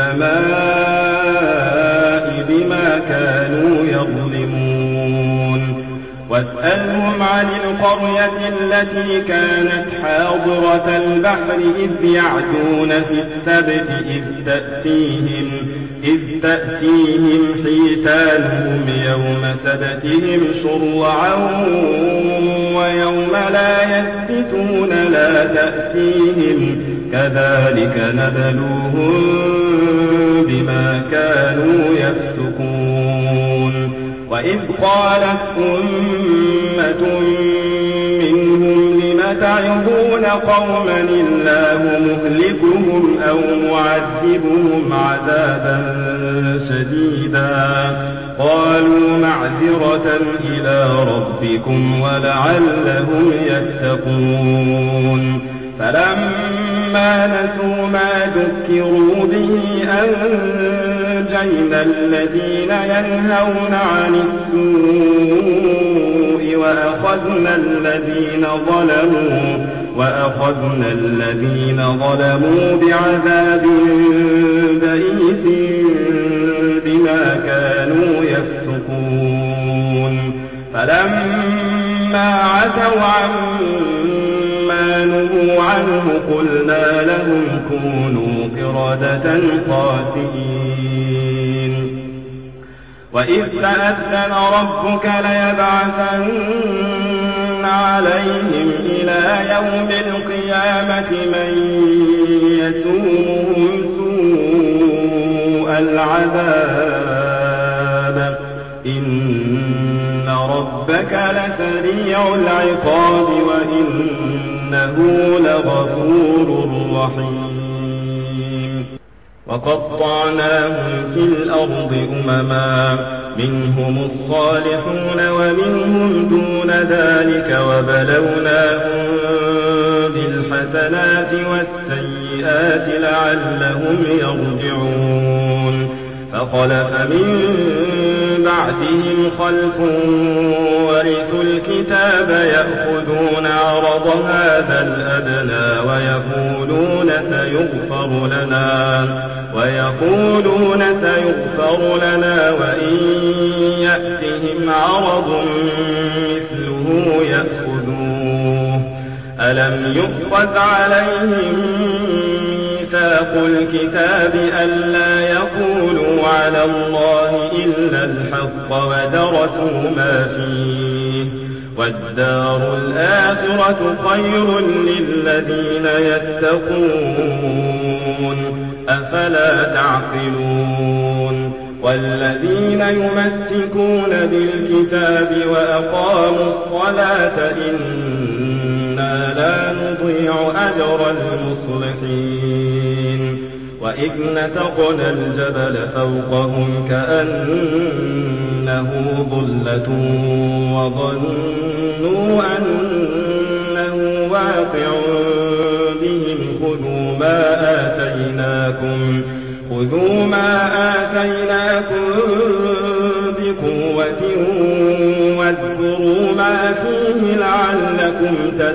السماء بما كانوا يظلمون واسألهم عن القرية التي كانت حاضرة البحر إذ يعدون في السبت إذ تأتيهم إذ تأتيهم حيتانهم يوم سبتهم شرعا ويوم لا يسبتون لا تأتيهم كذلك نبلوهم بما كانوا يفسقون وإذ قالت أمة منهم لم تعظون قوما الله مهلكهم أو معذبهم عذابا شديدا قالوا معذرة إلى ربكم ولعلهم يتقون فلما نسوا ما ذكروا به أنجينا الذين ينهون عن السوء وأخذنا الذين ظلموا وأخذنا الذين ظلموا بعذاب بئيس بما كانوا يفسقون فلما عتوا عما نهوا عنه قلنا لهم كونوا قردة خاسئين وإذ تأذن ربك ليبعثن عليهم إلى يوم القيامة من يسومهم سوء العذاب إن ربك لسريع العقاب وإنه لغفور رحيم وقطعناهم في الأرض أمما منهم الصالحون ومنهم دون ذلك وبلوناهم بالحسنات والسيئات لعلهم يرجعون فخلف من بعدهم خلف ورثوا الكتاب يأخذون عرض هذا الأدنى ويقولون سيغفر لنا ويقولون سيغفر لنا وإن يأتهم عرض مثله يأخذوه ألم يؤخذ عليهم ميثاق الكتاب ألا يقولوا على الله إلا الحق ودرسوا ما فيه والدار الآخرة خير للذين يتقون أفلا تعقلون والذين يمسكون بالكتاب وأقاموا الصلاة إنا لا نضيع أجر المصلحين وإذ نتقنا الجبل فوقهم كأنه ظلة وظنوا أنه واقع بهم خذوا ما آتيناكم خذوا ما آتيناكم بقوة واذكروا ما فيه لعلكم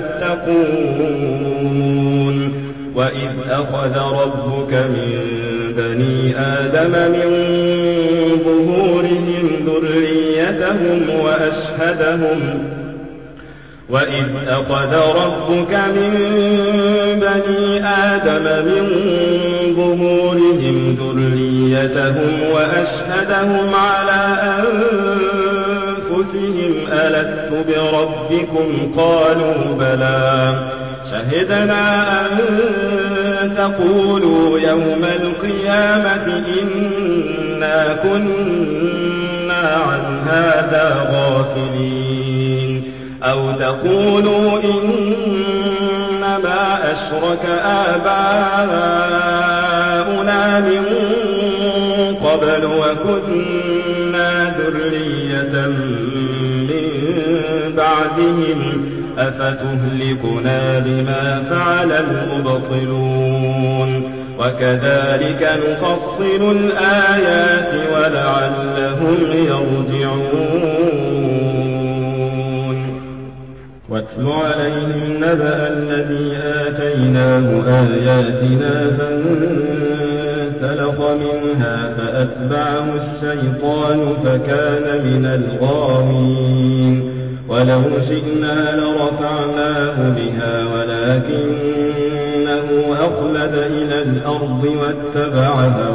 تتقون وإذ أخذ ربك من بني آدم من ظهورهم ذريتهم وأشهدهم وإذ أخذ ربك من بني آدم من ظهورهم ذريتهم وأشهدهم على أنفسهم ألست بربكم قالوا بلى شهدنا أن تقولوا يوم القيامة إنا كنا عن هذا غافلين أو تقولوا إنما أشرك آباؤنا من قبل وكنا ذرية من بعدهم أفتهلكنا بما فعل المبطلون وكذلك نفصل الآيات ولعلهم يرجعون واتل عليهم نبأ الذي آتيناه آياتنا فانسلخ منها فأتبعه الشيطان فكان من الغاوين ولو شئنا لرفعناه بها ولكنه أخلد إلى الأرض واتبع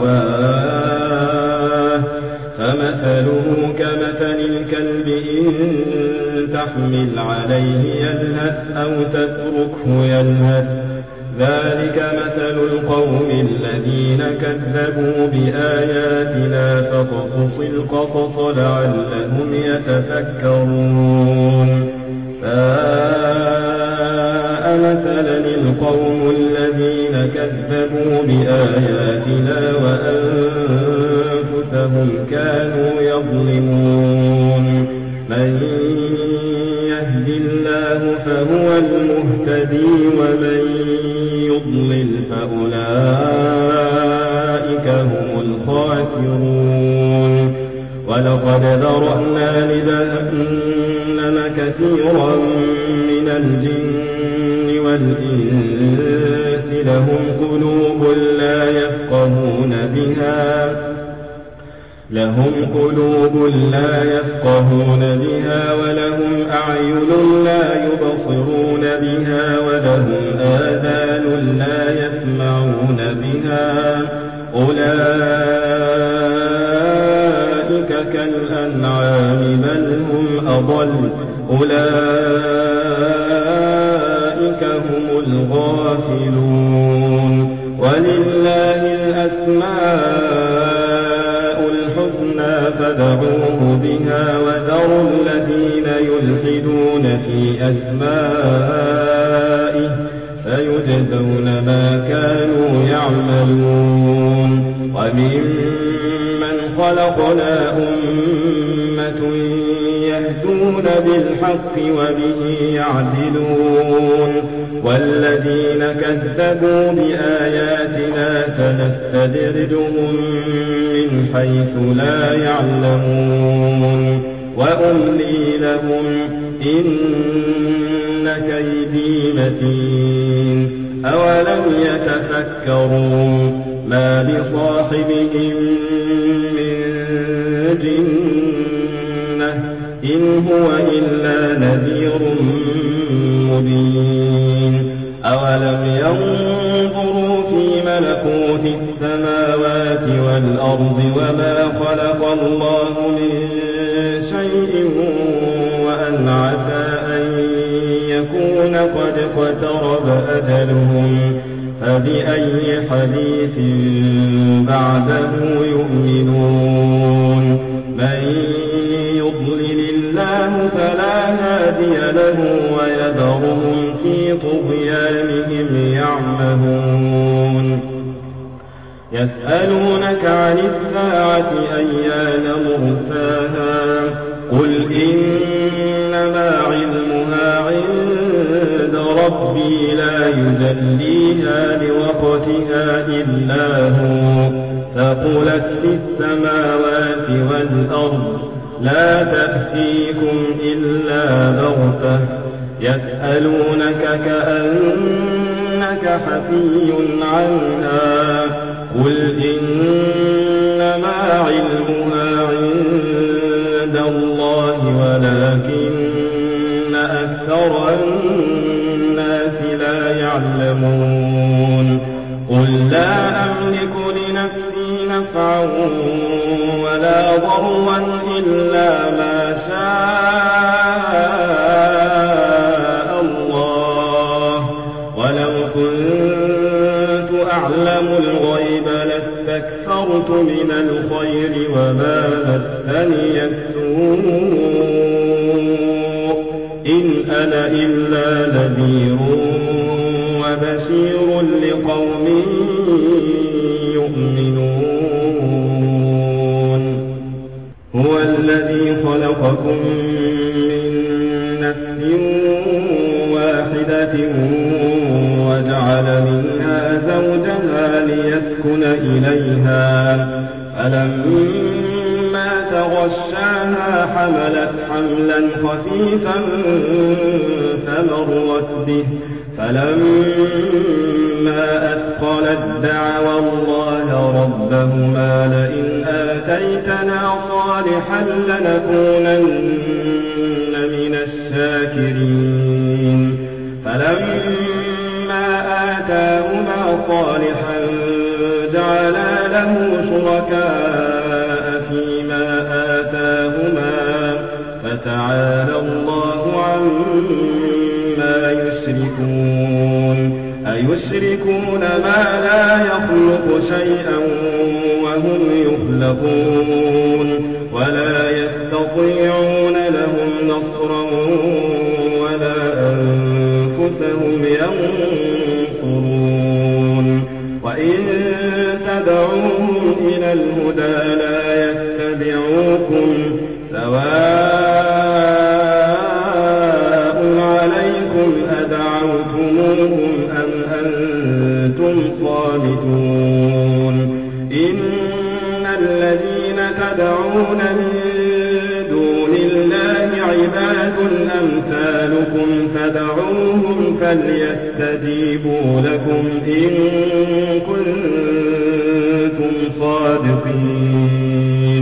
هواه فمثله كمثل الكلب إن تحمل عليه يلهث أو تتركه يلهث ذلك مثل القوم الذين كذبوا بآياتنا فاقصص القصص لعلهم يتفكرون ساء مثلا القوم الذين كذبوا بآياتنا وأنفسهم كانوا يظلمون من يهد الله فهو المهتدي ومن يضلل فأولئك هم الخاسرون ولقد ذرأنا لجهنم كثيرا من الجن والإنس لهم قلوب لا يفقهون بها لهم قلوب لا يفقهون بها ولهم أعين لا يبصرون بها ولهم آذان لا يسمعون بها أولئك كالأنعام بل هم أضل أولئك هم الغافلون ولله الأسماء الحسنى فادعوه بها وذروا الذين يلحدون في أسمائه سيجزون ما كانوا يعملون وممن خلقنا أمة يهدون بالحق وبه يعدلون والذين كذبوا بآياتنا سنستدرجهم من حيث لا يعلمون وأملي لهم إن كيدي متين أولم يتفكروا ما بصاحبهم من جنة إن هو إلا نذير مبين أولم ينظروا في ملكوت السماوات والأرض وما خلق الله من شيء وأن عسى أن يكون قد اقترب أجلهم فبأي حديث بعده يؤمنون من يضلل الله فلا هادي له ويذرهم في طغيانهم يعمهون يسألونك عن الساعة أيان مرساها قل إنما علمها عند ربي لا يجليها لوقتها إلا هو ثقلت في السماوات والأرض لا تأتيكم إلا بغتة يسألونك كأنك حفي عنها قل إنما علمها عند الله ولكن أكثر الناس لا يعلمون قل لا أملك لنفسي نفعا ولا ضرا إلا ما شاء الله ولو كنت أعلم الغيب لاستكثرت من الخير وما مسني السوء إن أنا إلا نذير وبشير لقوم يؤمنون هو الذي خلقكم من نفس واحدة وجعل منها زوجها ليسكن إليها فلما تغشاها حملت حملا خفيفا فمرت به فلما أثقلت دعوا الله ربهما لئن آتيتنا صالحا لنكونن من الشاكرين فلما آتاهما صالحا جعلا له شركاء فيما آتاهما فتعالى الله عما يشركون أيشركون ما لا يخلق شيئا وهم يخلقون ولا يستطيعون لهم نصرا ولا أنفسهم ينصرون وإن تدعوهم إلى الهدى لا يتبعوكم سواء عليكم أدعوتموهم أم أنتم صامتون إن الذين تدعون من دون الله عباد أمثالكم فدعوهم فليستجيبوا لكم إن كنتم صادقين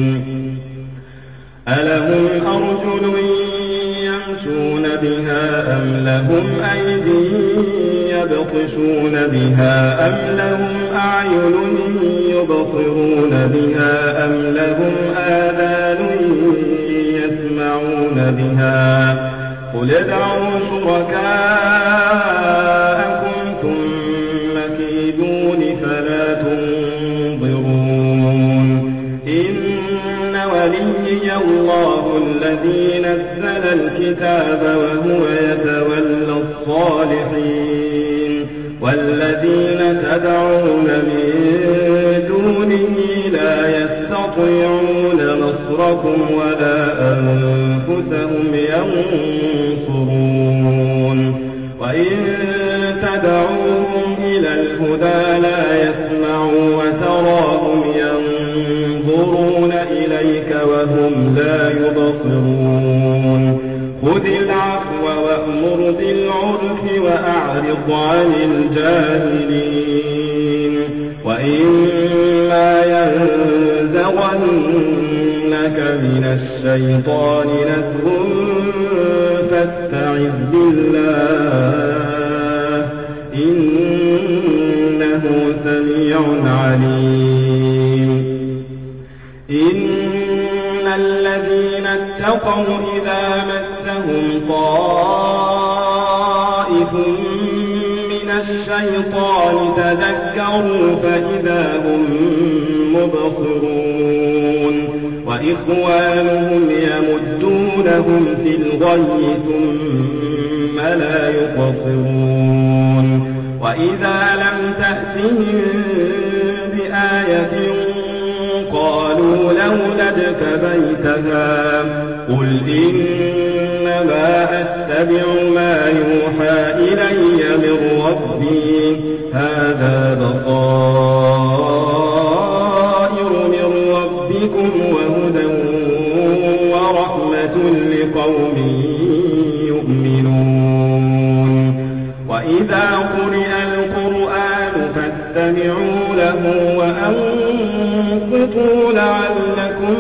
ألهم أرجل يمشون بها أم لهم أيدي يبطشون بها أم لهم أعين يبصرون بها أم لهم آذان يسمعون بها قل ادعوا شركاءكم ثم كيدون فلا تنظرون إن وليي الله الذي نزل الكتاب وهو يتولى الصالحين والذين تدعون من دونه لا يستطيعون نصركم ولا أنفسهم ينصرون وإن تدعوهم إلى الهدى لا يسمعوا وتراهم ينظرون إليك وهم لا يبصرون خذ العفو وأمر بالعرف وأعرض عن الجاهلين وإما ينزغنك من الشيطان نزغ فاستعذ بالله إنه سميع عليم إن الذين اتقوا إذا مسهم طائف من الشيطان تذكروا فإذا هم مبصرون وإخوانهم يمدونهم في الغي ثم لا يقصرون وإذا لم تأتهم بآية قالوا لولا اجتبيتها قل إنما أتبع ما يوحى إلي من ربي هذا بصائر من ربكم وهدى ورحمة لقوم يؤمنون وإذا قرئ القرآن فاستمعوا له وأنصتوا لعلكم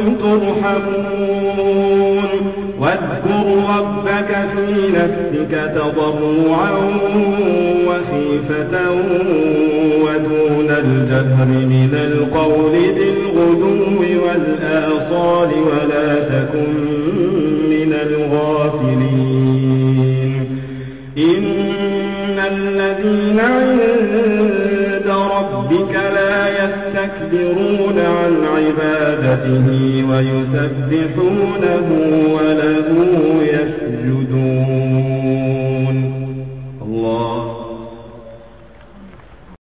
ترحمون واذكر ربك في نفسك تضرعا وخيفة ودون الجهر من القول بالغدو والآصال ولا تكن من الغافلين إن الذين عند ربك لا يستكبرون عن عبادته ويسبحونه وله يسجدون